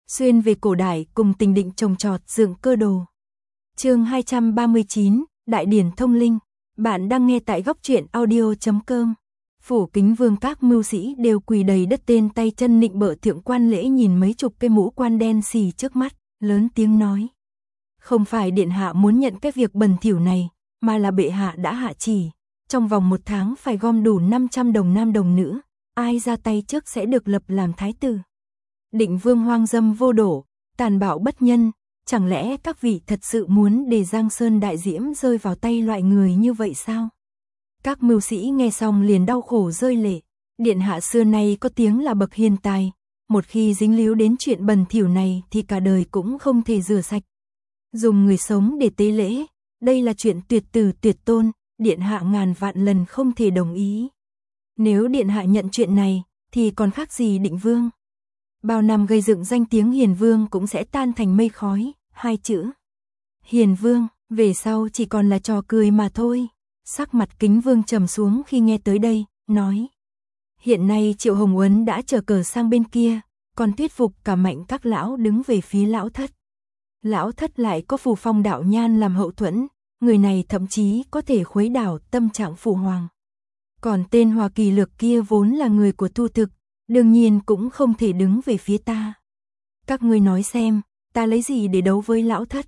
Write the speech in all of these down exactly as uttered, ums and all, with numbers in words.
xuyên về cổ đại cùng Tình Định trồng trọt dựng cơ đồ. Chương hai trăm ba mươi chín, Đại điển thông linh. Bạn đang nghe tại góc truyện audio chấm com. Phủ Kính Vương các mưu sĩ đều quỳ đầy đất tên tay chân nịnh bợ thượng quan lễ nhìn mấy chục cây mũ quan đen xì trước mắt, lớn tiếng nói. Không phải điện hạ muốn nhận cái việc bẩn thỉu này, mà là bệ hạ đã hạ chỉ. Trong vòng một tháng phải gom đủ năm trăm đồng nam đồng nữ, ai ra tay trước sẽ được lập làm thái tử. Định Vương hoang dâm vô độ, tàn bạo bất nhân, chẳng lẽ các vị thật sự muốn để Giang Sơn đại diễm rơi vào tay loại người như vậy sao? Các mưu sĩ nghe xong liền đau khổ rơi lệ, điện hạ xưa nay có tiếng là bậc hiền tài, một khi dính líu đến chuyện bẩn thỉu này thì cả đời cũng không thể rửa sạch. Dùng người sống để tế lễ, đây là chuyện tuyệt tử tuyệt tôn, điện hạ ngàn vạn lần không thể đồng ý. Nếu điện hạ nhận chuyện này, thì còn khác gì Định Vương. Bao năm gây dựng danh tiếng Hiền Vương cũng sẽ tan thành mây khói, hai chữ. Hiền Vương, về sau chỉ còn là trò cười mà thôi. Sắc mặt Kính Vương trầm xuống khi nghe tới đây, nói. Hiện nay Triệu Hồng Uấn đã trở cờ sang bên kia, còn thuyết phục cả Mạnh các lão đứng về phía lão thất. Lão thất lại có Phù Phong đạo nhan làm hậu thuẫn, người này thậm chí có thể khuấy đảo tâm trạng phụ hoàng. Còn tên Hoa Kỳ Lược kia vốn là người của Thu Thực, đương nhiên cũng không thể đứng về phía ta. Các ngươi nói xem, ta lấy gì để đấu với lão thất?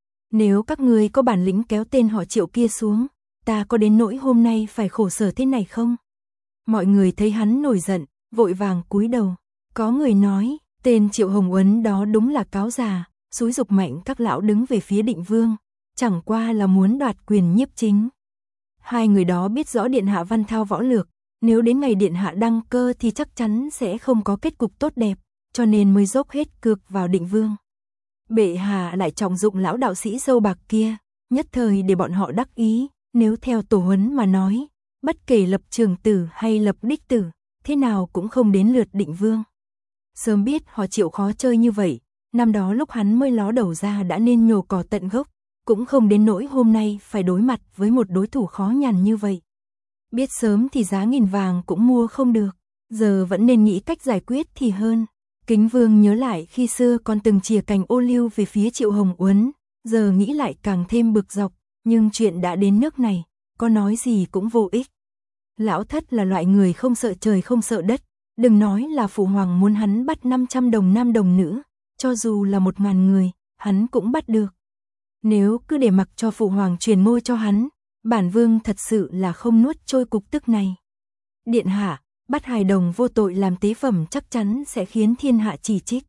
Nếu các ngươi có bản lĩnh kéo tên họ Triệu kia xuống, ta có đến nỗi hôm nay phải khổ sở thế này không? Mọi người thấy hắn nổi giận, vội vàng cúi đầu. Có người nói, tên Triệu Hồng Uấn đó đúng là cáo già, xúi dục Mạnh các lão đứng về phía Định Vương, chẳng qua là muốn đoạt quyền nhiếp chính. Hai người đó biết rõ điện hạ văn thao võ lược, nếu đến ngày điện hạ đăng cơ thì chắc chắn sẽ không có kết cục tốt đẹp, cho nên mới dốc hết cược vào Định Vương. Bệ hạ lại trọng dụng lão đạo sĩ dâu bạc kia, nhất thời để bọn họ đắc ý, nếu theo tổ huấn mà nói, bất kể lập trường tử hay lập đích tử, thế nào cũng không đến lượt Định Vương. Sớm biết họ Triệu khó chơi như vậy, năm đó lúc hắn mới ló đầu ra đã nên nhổ cỏ tận gốc, cũng không đến nỗi hôm nay phải đối mặt với một đối thủ khó nhằn như vậy. Biết sớm thì giá nghìn vàng cũng mua không được, giờ vẫn nên nghĩ cách giải quyết thì hơn. Kính Vương nhớ lại khi xưa còn từng chìa cành ô liu về phía Triệu Hồng Uấn, giờ nghĩ lại càng thêm bực dọc, nhưng chuyện đã đến nước này, có nói gì cũng vô ích. Lão thất là loại người không sợ trời không sợ đất, đừng nói là phụ hoàng muốn hắn bắt năm trăm đồng nam đồng nữ, cho dù là một ngàn người, hắn cũng bắt được. Nếu cứ để mặc cho phụ hoàng truyền ngôi cho hắn, bản vương thật sự là không nuốt trôi cục tức này. Điện hạ, bắt hài đồng vô tội làm tế phẩm chắc chắn sẽ khiến thiên hạ chỉ trích.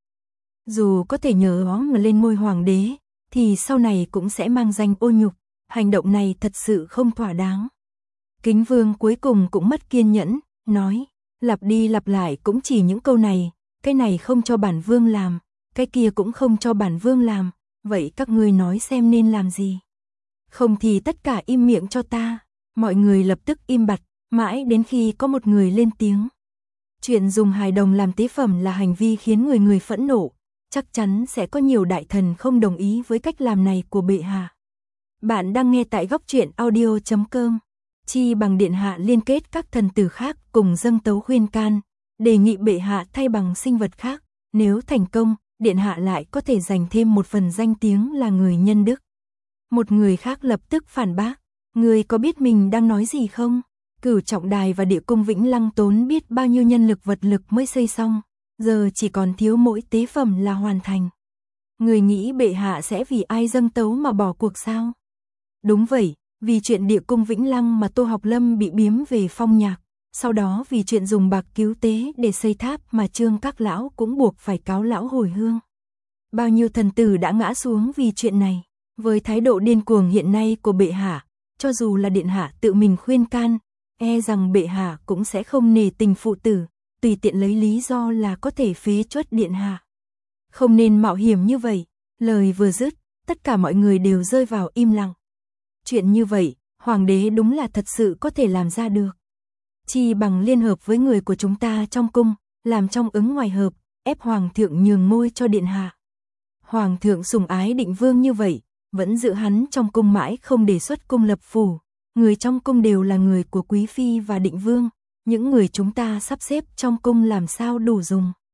Dù có thể nhờ đó mà lên ngôi hoàng đế, thì sau này cũng sẽ mang danh ô nhục, hành động này thật sự không thỏa đáng. Kính Vương cuối cùng cũng mất kiên nhẫn, nói, lặp đi lặp lại cũng chỉ những câu này, cái này không cho bản vương làm, cái kia cũng không cho bản vương làm, vậy các ngươi nói xem nên làm gì? Không thì tất cả im miệng cho ta. Mọi người lập tức im bặt, mãi đến khi có một người lên tiếng. Chuyện dùng hài đồng làm tế phẩm là hành vi khiến người người phẫn nộ, chắc chắn sẽ có nhiều đại thần không đồng ý với cách làm này của bệ hạ. Bạn đang nghe tại góc truyện audio chấm com. Chi bằng điện hạ liên kết các thần tử khác cùng dâng tấu khuyên can, đề nghị bệ hạ thay bằng sinh vật khác, nếu thành công, điện hạ lại có thể giành thêm một phần danh tiếng là người nhân đức. Một người khác lập tức phản bác, người có biết mình đang nói gì không? Cửu Trọng Đài và Địa Cung Vĩnh Lăng tốn biết bao nhiêu nhân lực vật lực mới xây xong, giờ chỉ còn thiếu mỗi tế phẩm là hoàn thành. Người nghĩ bệ hạ sẽ vì ai dâng tấu mà bỏ cuộc sao? Đúng vậy, vì chuyện Địa Cung Vĩnh Lăng mà Tô Học Lâm bị biếm về phong nhạc, sau đó vì chuyện dùng bạc cứu tế để xây tháp mà Trương các lão cũng buộc phải cáo lão hồi hương. Bao nhiêu thần tử đã ngã xuống vì chuyện này. Với thái độ điên cuồng hiện nay của bệ hạ, cho dù là điện hạ tự mình khuyên can, e rằng bệ hạ cũng sẽ không nể tình phụ tử, tùy tiện lấy lý do là có thể phế truất điện hạ. Không nên mạo hiểm như vậy. Lời vừa dứt, tất cả mọi người đều rơi vào im lặng. Chuyện như vậy, hoàng đế đúng là thật sự có thể làm ra được. Chi bằng liên hợp với người của chúng ta trong cung, làm trong ứng ngoài hợp, ép hoàng thượng nhường ngôi cho điện hạ. Hoàng thượng sủng ái Định Vương như vậy, vẫn giữ hắn trong cung mãi không đề xuất cung lập phủ. Người trong cung đều là người của Quý Phi và Định Vương, những người chúng ta sắp xếp trong cung làm sao đủ dùng.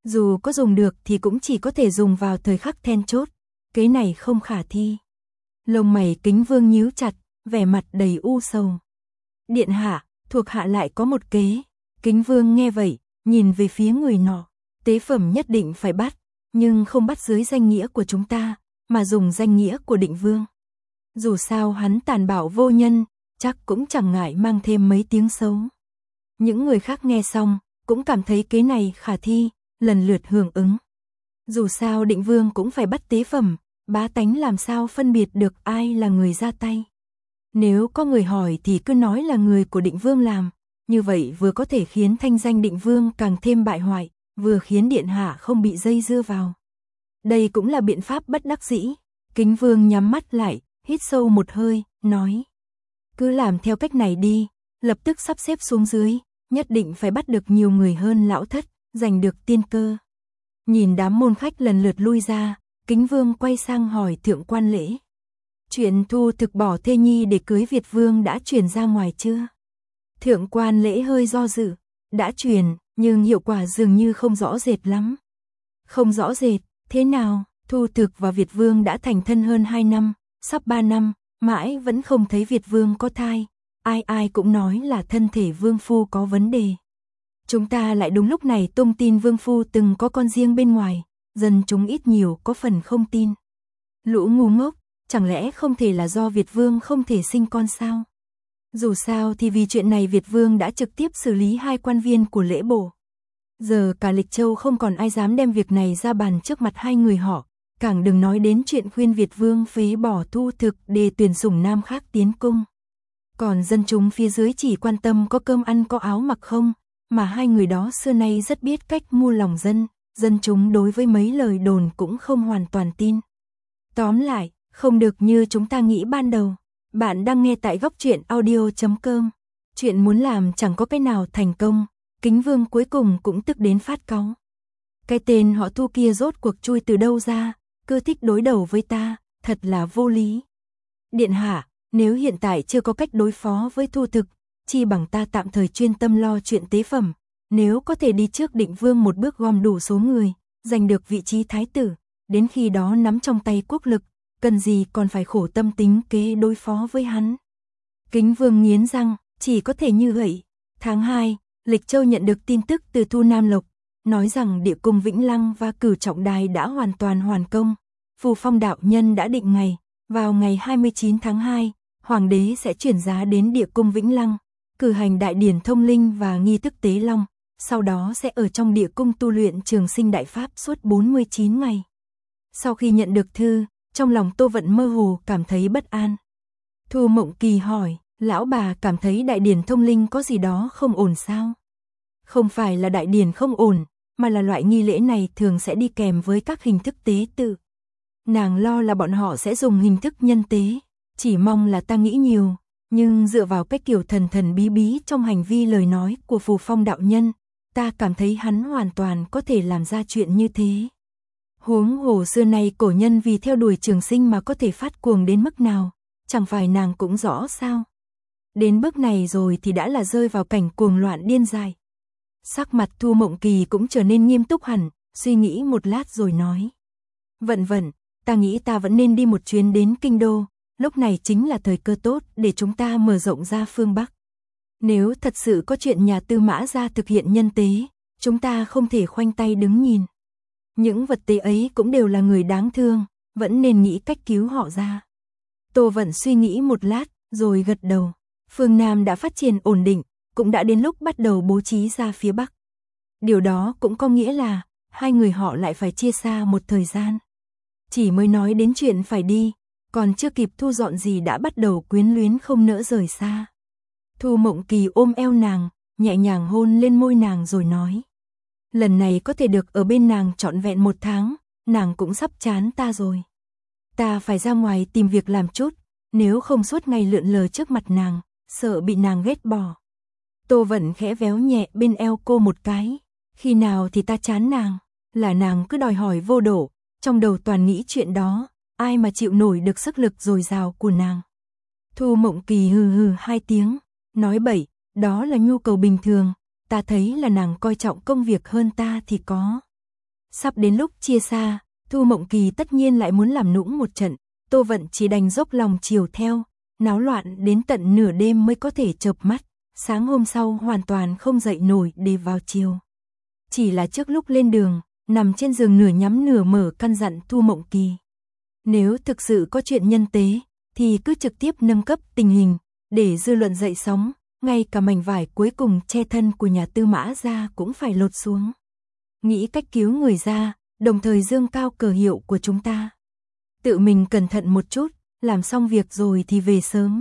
Dù có dùng được thì cũng chỉ có thể dùng vào thời khắc then chốt, kế này không khả thi. Lông mày Kính Vương nhíu chặt, vẻ mặt đầy u sầu. Điện hạ, thuộc hạ lại có một kế. Kính Vương nghe vậy, nhìn về phía người nọ. Tế phẩm nhất định phải bắt, nhưng không bắt dưới danh nghĩa của chúng ta, mà dùng danh nghĩa của Định Vương. Dù sao hắn tàn bạo vô nhân, chắc cũng chẳng ngại mang thêm mấy tiếng xấu. Những người khác nghe xong, cũng cảm thấy kế này khả thi, lần lượt hưởng ứng. Dù sao Định Vương cũng phải bắt tế phẩm, bá tánh làm sao phân biệt được ai là người ra tay. Nếu có người hỏi thì cứ nói là người của Định Vương làm, như vậy vừa có thể khiến thanh danh Định Vương càng thêm bại hoại, vừa khiến điện hạ không bị dây dưa vào. Đây cũng là biện pháp bất đắc dĩ. Kính Vương nhắm mắt lại, hít sâu một hơi, nói. Cứ làm theo cách này đi, lập tức sắp xếp xuống dưới, nhất định phải bắt được nhiều người hơn lão thất, giành được tiên cơ. Nhìn đám môn khách lần lượt lui ra, Kính Vương quay sang hỏi Thượng Quan Lễ. Chuyện Thu Thực bỏ thê nhi để cưới Việt Vương đã truyền ra ngoài chưa? Thượng Quan Lễ hơi do dự, đã truyền, nhưng hiệu quả dường như không rõ rệt lắm. Không rõ rệt, thế nào? Thu Thực và Việt Vương đã thành thân hơn hai năm, sắp ba năm, mãi vẫn không thấy Việt Vương có thai. Ai ai cũng nói là thân thể Vương Phu có vấn đề. Chúng ta lại đúng lúc này tung tin Vương Phu từng có con riêng bên ngoài, dân chúng ít nhiều có phần không tin. Lũ ngu ngốc, chẳng lẽ không thể là do Việt Vương không thể sinh con sao? Dù sao thì vì chuyện này Việt Vương đã trực tiếp xử lý hai quan viên của lễ bộ. Giờ cả Lịch Châu không còn ai dám đem việc này ra bàn trước mặt hai người họ, càng đừng nói đến chuyện khuyên Việt Vương phế bỏ Thu Thực để tuyển sủng nam khác tiến cung. Còn dân chúng phía dưới chỉ quan tâm có cơm ăn có áo mặc không, mà hai người đó xưa nay rất biết cách mua lòng dân, dân chúng đối với mấy lời đồn cũng không hoàn toàn tin. Tóm lại, không được như chúng ta nghĩ ban đầu. Bạn đang nghe tại góc truyện audio chấm com. Chuyện muốn làm chẳng có cái nào thành công, Kính Vương cuối cùng cũng tức đến phát cáu. Cái tên họ Thu kia rốt cuộc chui từ đâu ra, cứ thích đối đầu với ta, thật là vô lý. Điện hạ, nếu hiện tại chưa có cách đối phó với Thu Thực, chi bằng ta tạm thời chuyên tâm lo chuyện tế phẩm, nếu có thể đi trước Định Vương một bước gom đủ số người, giành được vị trí thái tử, đến khi đó nắm trong tay quốc lực, cần gì còn phải khổ tâm tính kế đối phó với hắn. Kính Vương nghiến răng, chỉ có thể như vậy. Tháng hai, Lịch Châu nhận được tin tức từ Thu Nam Lộc, nói rằng địa cung Vĩnh Lăng và Cửu Trọng Đài đã hoàn toàn hoàn công. Phù Phong đạo nhân đã định ngày, vào ngày hai mươi chín tháng hai, Hoàng đế sẽ chuyển giá đến địa cung Vĩnh Lăng, cử hành đại điển thông linh và nghi thức tế long, sau đó sẽ ở trong địa cung tu luyện trường sinh đại pháp suốt bốn mươi chín ngày. Sau khi nhận được thư, trong lòng Tô Vận mơ hồ cảm thấy bất an. Thu Mộng Kỳ hỏi, lão bà cảm thấy đại điển thông linh có gì đó không ổn sao? Không phải là đại điển không ổn, mà là loại nghi lễ này thường sẽ đi kèm với các hình thức tế tự. Nàng lo là bọn họ sẽ dùng hình thức nhân tế, chỉ mong là ta nghĩ nhiều, nhưng dựa vào cái kiểu thần thần bí bí trong hành vi lời nói của Phù Phong đạo nhân, ta cảm thấy hắn hoàn toàn có thể làm ra chuyện như thế. Huống hồ xưa nay cổ nhân vì theo đuổi trường sinh mà có thể phát cuồng đến mức nào, chẳng phải nàng cũng rõ sao? Đến bước này rồi thì đã là rơi vào cảnh cuồng loạn điên dại. Sắc mặt Thu Mộng Kỳ cũng trở nên nghiêm túc hẳn, suy nghĩ một lát rồi nói. Vận vận, ta nghĩ ta vẫn nên đi một chuyến đến Kinh Đô, lúc này chính là thời cơ tốt để chúng ta mở rộng ra phương Bắc. Nếu thật sự có chuyện nhà Tư Mã gia thực hiện nhân tế, chúng ta không thể khoanh tay đứng nhìn. Những vật tế ấy cũng đều là người đáng thương, vẫn nên nghĩ cách cứu họ ra. Tô Vận suy nghĩ một lát, rồi gật đầu. Phương Nam đã phát triển ổn định, cũng đã đến lúc bắt đầu bố trí ra phía Bắc. Điều đó cũng có nghĩa là, hai người họ lại phải chia xa một thời gian. Chỉ mới nói đến chuyện phải đi, còn chưa kịp thu dọn gì đã bắt đầu quyến luyến không nỡ rời xa. Thu Mộng Kỳ ôm eo nàng, nhẹ nhàng hôn lên môi nàng rồi nói. Lần này có thể được ở bên nàng trọn vẹn một tháng, nàng cũng sắp chán ta rồi. Ta phải ra ngoài tìm việc làm chút, nếu không suốt ngày lượn lờ trước mặt nàng, sợ bị nàng ghét bỏ. Tô Vận khẽ véo nhẹ bên eo cô một cái, khi nào thì ta chán nàng, là nàng cứ đòi hỏi vô độ, trong đầu toàn nghĩ chuyện đó, ai mà chịu nổi được sức lực dồi dào của nàng. Thu Mộng Kỳ hừ hừ hai tiếng, nói bậy, đó là nhu cầu bình thường, ta thấy là nàng coi trọng công việc hơn ta thì có. Sắp đến lúc chia xa, Thu Mộng Kỳ tất nhiên lại muốn làm nũng một trận, Tô Vận chỉ đành dốc lòng chiều theo, náo loạn đến tận nửa đêm mới có thể chợp mắt, sáng hôm sau hoàn toàn không dậy nổi để vào chiều. Chỉ là trước lúc lên đường, nằm trên giường nửa nhắm nửa mở căn dặn Thu Mộng Kỳ. Nếu thực sự có chuyện nhân tế, thì cứ trực tiếp nâng cấp tình hình, để dư luận dậy sóng, ngay cả mảnh vải cuối cùng che thân của nhà Tư Mã gia cũng phải lột xuống. Nghĩ cách cứu người ra, đồng thời dương cao cờ hiệu của chúng ta. Tự mình cẩn thận một chút, làm xong việc rồi thì về sớm.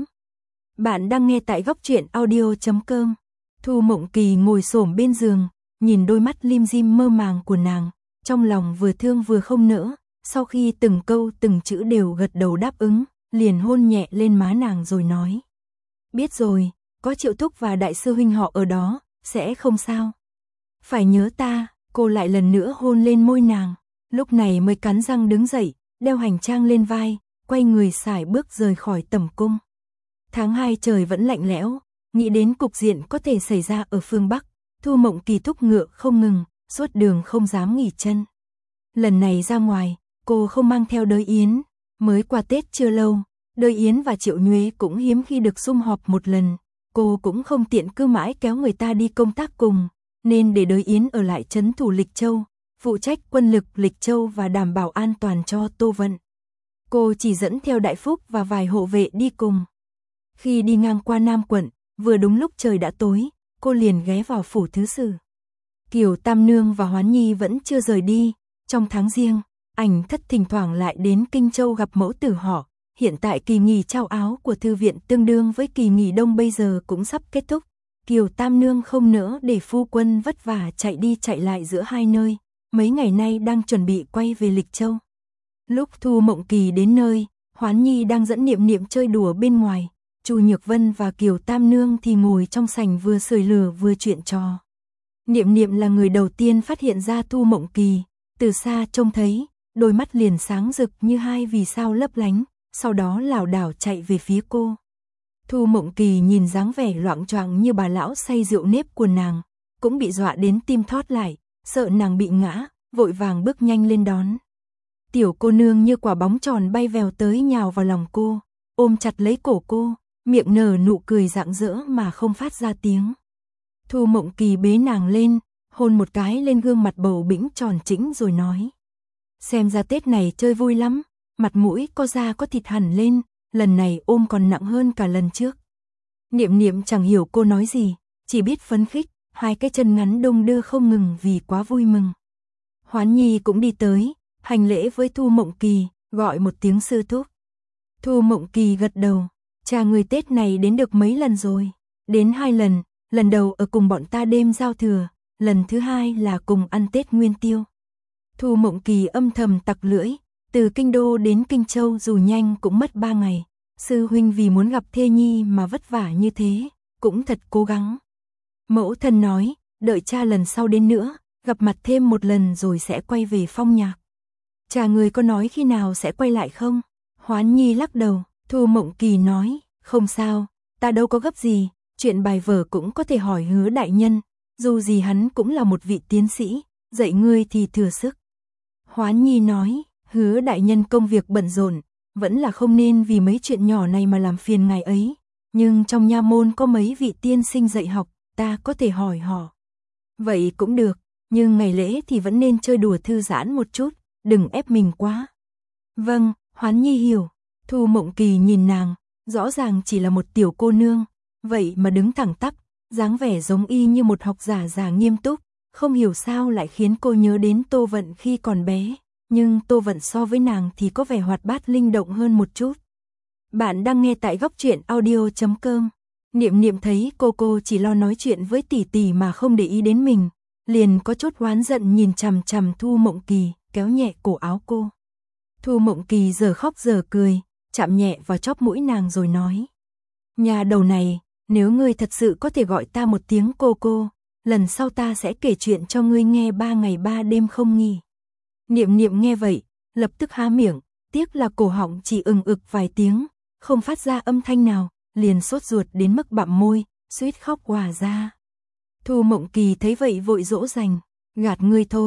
Bạn đang nghe tại góc truyện audio chấm com. Thu Mộng Kỳ ngồi xổm bên giường, nhìn đôi mắt lim dim mơ màng của nàng, trong lòng vừa thương vừa không nỡ, sau khi từng câu từng chữ đều gật đầu đáp ứng, liền hôn nhẹ lên má nàng rồi nói. Biết rồi, có Triệu Thúc và đại sư huynh họ ở đó, sẽ không sao. Phải nhớ ta, cô lại lần nữa hôn lên môi nàng, lúc này mới cắn răng đứng dậy, đeo hành trang lên vai, quay người sải bước rời khỏi tẩm cung. Tháng hai trời vẫn lạnh lẽo, nghĩ đến cục diện có thể xảy ra ở phương Bắc, Thu Mộng Kỳ thúc ngựa không ngừng, suốt đường không dám nghỉ chân. Lần này ra ngoài, cô không mang theo Đới Yến, mới qua Tết chưa lâu, Đới Yến và Triệu Nhuế cũng hiếm khi được sum họp một lần, cô cũng không tiện cứ mãi kéo người ta đi công tác cùng, nên để Đới Yến ở lại trấn thủ Lịch Châu, phụ trách quân lực Lịch Châu và đảm bảo an toàn cho Tô Vận. Cô chỉ dẫn theo Đại Phúc và vài hộ vệ đi cùng. Khi đi ngang qua Nam quận, vừa đúng lúc trời đã tối, cô liền ghé vào phủ thứ sử. Kiều Tam Nương và Hoán Nhi vẫn chưa rời đi, trong tháng Giêng, Ảnh Thất thỉnh thoảng lại đến Kinh Châu gặp mẫu tử họ. Hiện tại kỳ nghỉ trao áo của thư viện tương đương với kỳ nghỉ đông bây giờ cũng sắp kết thúc. Kiều Tam Nương không nỡ để phu quân vất vả chạy đi chạy lại giữa hai nơi, mấy ngày nay đang chuẩn bị quay về Lịch Châu. Lúc Thu Mộng Kỳ đến nơi, Hoán Nhi đang dẫn Niệm Niệm chơi đùa bên ngoài, Chu Nhược Vân và Kiều Tam Nương thì ngồi trong sảnh vừa sưởi lửa vừa chuyện trò. Niệm Niệm là người đầu tiên phát hiện ra Thu Mộng Kỳ, từ xa trông thấy, đôi mắt liền sáng rực như hai vì sao lấp lánh, sau đó lảo đảo chạy về phía cô. Thu Mộng Kỳ nhìn dáng vẻ loạng choạng như bà lão say rượu nếp của nàng, cũng bị dọa đến tim thót lại, sợ nàng bị ngã, vội vàng bước nhanh lên đón. Tiểu cô nương như quả bóng tròn bay vèo tới nhào vào lòng cô, ôm chặt lấy cổ cô, miệng nở nụ cười rạng rỡ mà không phát ra tiếng. Thu Mộng Kỳ bế nàng lên, hôn một cái lên gương mặt bầu bĩnh tròn trĩnh rồi nói. Xem ra Tết này chơi vui lắm, mặt mũi có da có thịt hẳn lên, lần này ôm còn nặng hơn cả lần trước. Niệm Niệm chẳng hiểu cô nói gì, chỉ biết phấn khích, hai cái chân ngắn đung đưa không ngừng vì quá vui mừng. Hoán Nhi cũng đi tới, hành lễ với Thu Mộng Kỳ, gọi một tiếng sư thúc. Thu Mộng Kỳ gật đầu, cha người Tết này đến được mấy lần rồi, đến hai lần, lần đầu ở cùng bọn ta đêm giao thừa, lần thứ hai là cùng ăn Tết Nguyên Tiêu. Thu Mộng Kỳ âm thầm tặc lưỡi, từ Kinh Đô đến Kinh Châu dù nhanh cũng mất ba ngày, sư huynh vì muốn gặp thê nhi mà vất vả như thế, cũng thật cố gắng. Mẫu thân nói, đợi cha lần sau đến nữa, gặp mặt thêm một lần rồi sẽ quay về Phong Nhạc. Cha người có nói khi nào sẽ quay lại không? Hoán Nhi lắc đầu, Thu Mộng Kỳ nói, không sao, ta đâu có gấp gì, chuyện bài vở cũng có thể hỏi Hứa đại nhân, dù gì hắn cũng là một vị tiến sĩ, dạy ngươi thì thừa sức. Hoán Nhi nói, Hứa đại nhân công việc bận rộn, vẫn là không nên vì mấy chuyện nhỏ này mà làm phiền ngài ấy, nhưng trong nha môn có mấy vị tiên sinh dạy học, ta có thể hỏi họ. Vậy cũng được, nhưng ngày lễ thì vẫn nên chơi đùa thư giãn một chút, đừng ép mình quá. Vâng, Hoán Nhi hiểu. Thu Mộng Kỳ nhìn nàng, rõ ràng chỉ là một tiểu cô nương, vậy mà đứng thẳng tắp, dáng vẻ giống y như một học giả già nghiêm túc, không hiểu sao lại khiến cô nhớ đến Tô Vận khi còn bé, nhưng Tô Vận so với nàng thì có vẻ hoạt bát linh động hơn một chút. Bạn đang nghe tại góc truyện audio chấm com. Niệm Niệm thấy cô cô chỉ lo nói chuyện với tỷ tỷ mà không để ý đến mình, liền có chút oán giận nhìn chằm chằm Thu Mộng Kỳ, kéo nhẹ cổ áo cô. Thu Mộng Kỳ giờ khóc giờ cười, chạm nhẹ vào chóp mũi nàng rồi nói. Nhà đầu này, nếu ngươi thật sự có thể gọi ta một tiếng cô cô, lần sau ta sẽ kể chuyện cho ngươi nghe ba ngày ba đêm không nghỉ. Niệm Niệm nghe vậy, lập tức há miệng, tiếc là cổ họng chỉ ừng ực vài tiếng, không phát ra âm thanh nào, liền sốt ruột đến mức bặm môi, suýt khóc òa ra. Thu Mộng Kỳ thấy vậy vội dỗ dành, gạt ngươi thôi,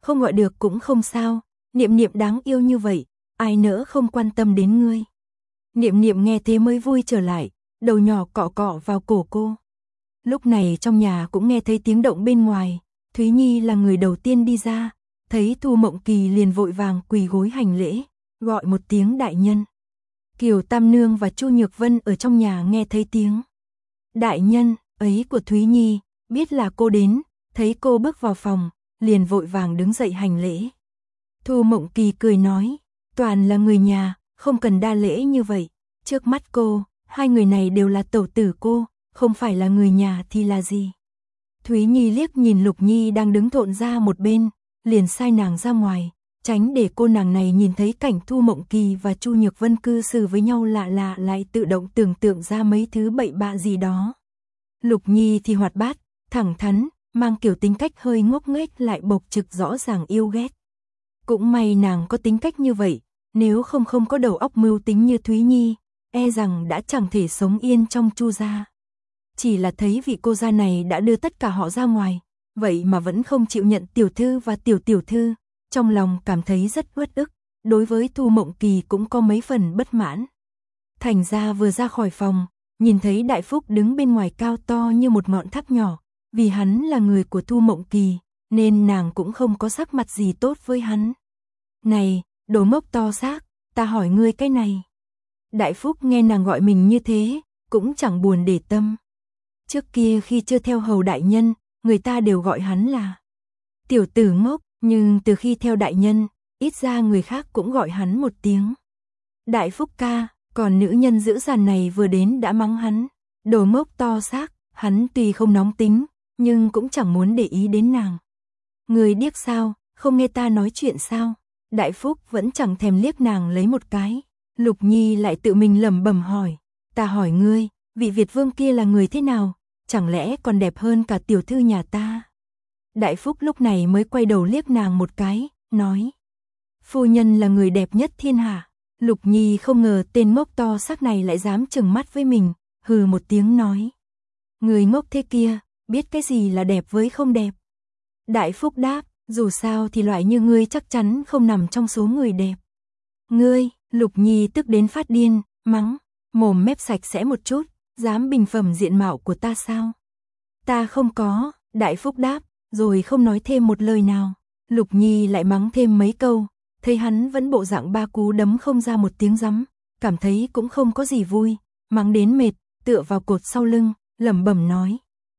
không gọi được cũng không sao, Niệm Niệm đáng yêu như vậy, ai nỡ không quan tâm đến ngươi. Niệm Niệm nghe thế mới vui trở lại, đầu nhỏ cọ cọ vào cổ cô. Lúc này trong nhà cũng nghe thấy tiếng động bên ngoài, Thúy Nhi là người đầu tiên đi ra, thấy Thu Mộng Kỳ liền vội vàng quỳ gối hành lễ, gọi một tiếng đại nhân. Kiều Tam Nương và Chu Nhược Vân ở trong nhà nghe thấy tiếng đại nhân ấy của Thúy Nhi, biết là cô đến, thấy cô bước vào phòng, liền vội vàng đứng dậy hành lễ. Thu Mộng Kỳ cười nói, toàn là người nhà, không cần đa lễ như vậy, trước mắt cô, hai người này đều là tẩu tử cô, không phải là người nhà thì là gì. Thúy Nhi liếc nhìn Lục Nhi đang đứng thộn ra một bên, liền sai nàng ra ngoài, tránh để cô nàng này nhìn thấy cảnh Thu Mộng Kỳ và Chu Nhược Vân cư xử với nhau lạ lạ, lại tự động tưởng tượng ra mấy thứ bậy bạ gì đó. Lục Nhi thì hoạt bát, thẳng thắn, mang kiểu tính cách hơi ngốc nghếch lại bộc trực rõ ràng yêu ghét. Cũng may nàng có tính cách như vậy, nếu không không có đầu óc mưu tính như Thúy Nhi, e rằng đã chẳng thể sống yên trong Chu gia. Chỉ là thấy vị cô gia này đã đưa tất cả họ ra ngoài, vậy mà vẫn không chịu nhận tiểu thư và tiểu tiểu thư, trong lòng cảm thấy rất uất ức, đối với Thu Mộng Kỳ cũng có mấy phần bất mãn. Thành ra vừa ra khỏi phòng, nhìn thấy Đại Phúc đứng bên ngoài cao to như một ngọn tháp nhỏ, vì hắn là người của Thu Mộng Kỳ, nên nàng cũng không có sắc mặt gì tốt với hắn. Này, đồ ngốc to xác, ta hỏi ngươi cái này. Đại Phúc nghe nàng gọi mình như thế, cũng chẳng buồn để tâm. Trước kia khi chưa theo hầu đại nhân, người ta đều gọi hắn là tiểu tử ngốc, nhưng từ khi theo đại nhân, ít ra người khác cũng gọi hắn một tiếng Đại Phúc ca, còn nữ nhân dữ dằn này vừa đến đã mắng hắn, đồ ngốc to xác, hắn tuy không nóng tính, nhưng cũng chẳng muốn để ý đến nàng. Người điếc sao, không nghe ta nói chuyện sao? Đại Phúc vẫn chẳng thèm liếc nàng lấy một cái. Lục Nhi lại tự mình lẩm bẩm hỏi, ta hỏi ngươi, vị Việt vương kia là người thế nào, chẳng lẽ còn đẹp hơn cả tiểu thư nhà ta? Đại Phúc lúc này mới quay đầu liếc nàng một cái, nói, phu nhân là người đẹp nhất thiên hạ. Lục Nhi không ngờ tên ngốc to xác này lại dám trừng mắt với mình, hừ một tiếng nói, người ngốc thế kia, biết cái gì là đẹp với không đẹp? Đại Phúc đáp, dù sao thì loại như ngươi chắc chắn không nằm trong số người đẹp. Ngươi, Lục Nhi tức đến phát điên, mắng, mồm mép sạch sẽ một chút, dám bình phẩm diện mạo của ta sao? Ta không có, Đại Phúc đáp, rồi không nói thêm một lời nào. Lục Nhi lại mắng thêm mấy câu, thấy hắn vẫn bộ dạng ba cú đấm không ra một tiếng rắm, cảm thấy cũng không có gì vui, mắng đến mệt, tựa vào cột sau lưng, lẩm bẩm nói.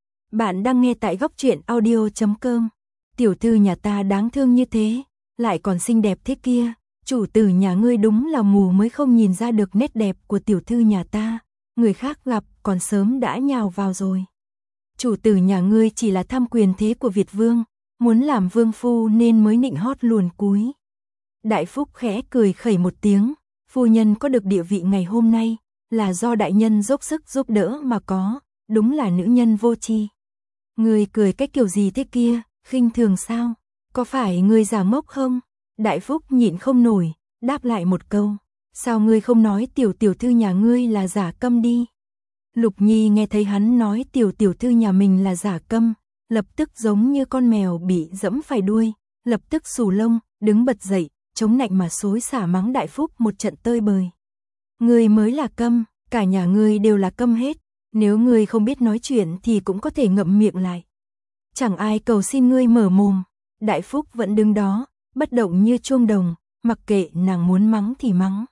Bạn đang nghe tại góc truyện audio chấm com. Tiểu thư nhà ta đáng thương như thế, lại còn xinh đẹp thế kia, chủ tử nhà ngươi đúng là mù mới không nhìn ra được nét đẹp của tiểu thư nhà ta, người khác gặp còn sớm đã nhào vào rồi. Chủ tử nhà ngươi chỉ là tham quyền thế của Việt vương, muốn làm vương phu nên mới nịnh hót luồn cúi. Đại Phúc khẽ cười khẩy một tiếng, phu nhân có được địa vị ngày hôm nay, là do đại nhân dốc sức giúp đỡ mà có, đúng là nữ nhân vô tri. Ngươi cười cái kiểu gì thế kia, khinh thường sao? Có phải ngươi giả ngốc không? Đại Phúc nhịn không nổi, đáp lại một câu, sao ngươi không nói tiểu tiểu thư nhà ngươi là giả câm đi? Lục Nhi nghe thấy hắn nói tiểu tiểu thư nhà mình là giả câm, lập tức giống như con mèo bị dẫm phải đuôi, lập tức xù lông, đứng bật dậy, chống nạnh mà xối xả mắng Đại Phúc một trận tơi bời. Ngươi mới là câm, cả nhà ngươi đều là câm hết, nếu ngươi không biết nói chuyện thì cũng có thể ngậm miệng lại. Chẳng ai cầu xin ngươi mở mồm. Đại Phúc vẫn đứng đó, bất động như chuông đồng, mặc kệ nàng muốn mắng thì mắng.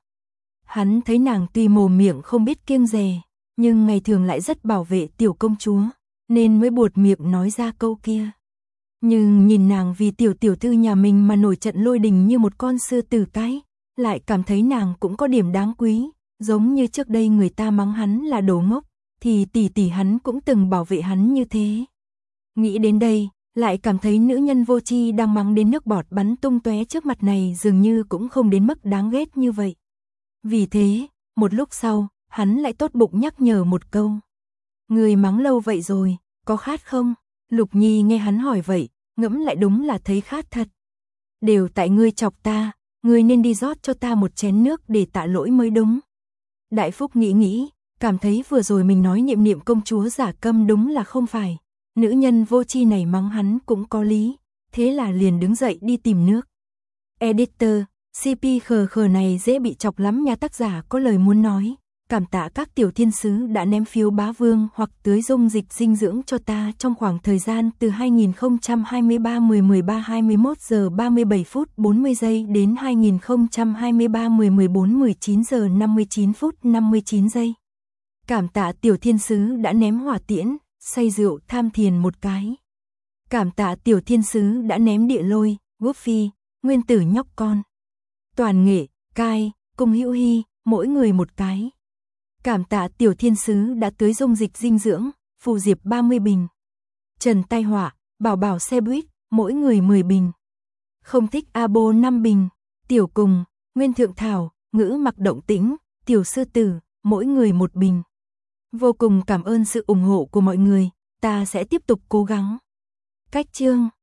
Hắn thấy nàng tuy mồm miệng không biết kiêng dè, nhưng ngày thường lại rất bảo vệ tiểu công chúa, nên mới buột miệng nói ra câu kia. Nhưng nhìn nàng vì tiểu tiểu thư nhà mình mà nổi trận lôi đình như một con sư tử cái, lại cảm thấy nàng cũng có điểm đáng quý, giống như trước đây người ta mắng hắn là đồ ngốc, thì tỷ tỷ hắn cũng từng bảo vệ hắn như thế. Nghĩ đến đây, lại cảm thấy nữ nhân vô tri đang mắng đến nước bọt bắn tung tóe trước mặt này dường như cũng không đến mức đáng ghét như vậy. Vì thế, một lúc sau, hắn lại tốt bụng nhắc nhở một câu. Người mắng lâu vậy rồi, có khát không? Lục Nhi nghe hắn hỏi vậy, ngẫm lại đúng là thấy khát thật. Đều tại ngươi chọc ta, ngươi nên đi rót cho ta một chén nước để tạ lỗi mới đúng. Đại Phúc nghĩ nghĩ, cảm thấy vừa rồi mình nói Niệm Niệm công chúa giả câm đúng là không phải. Nữ nhân vô tri này mắng hắn cũng có lý, thế là liền đứng dậy đi tìm nước. Editor, xê pê khờ khờ này dễ bị chọc lắm nha, tác giả có lời muốn nói. Cảm tạ các tiểu thiên sứ đã ném phiếu bá vương hoặc tưới dung dịch dinh dưỡng cho ta trong khoảng thời gian từ hai nghìn không trăm hai mươi ba mười mười ba hai mươi mốt giờ ba mươi bảy phút bốn mươi giây đến hai nghìn không trăm hai mươi ba mười mười bốn mười chín giờ năm mươi chín phút năm mươi chín giây. Cảm tạ tiểu thiên sứ đã ném hỏa tiễn, say rượu tham thiền một cái. Cảm tạ tiểu thiên sứ đã ném địa lôi, Quốc Phi, nguyên tử nhóc con. Toàn nghệ, cai, cùng hữu hy, mỗi người một cái. Cảm tạ tiểu thiên sứ đã tưới dung dịch dinh dưỡng, phù diệp ba mươi bình. Trần tai họa, bảo bảo xe buýt, mỗi người mười bình. Không thích abo năm bình. Tiểu cùng, nguyên thượng thảo, ngữ mặc động tĩnh, tiểu sư tử, mỗi người một bình. Vô cùng cảm ơn sự ủng hộ của mọi người, ta sẽ tiếp tục cố gắng. Cách chương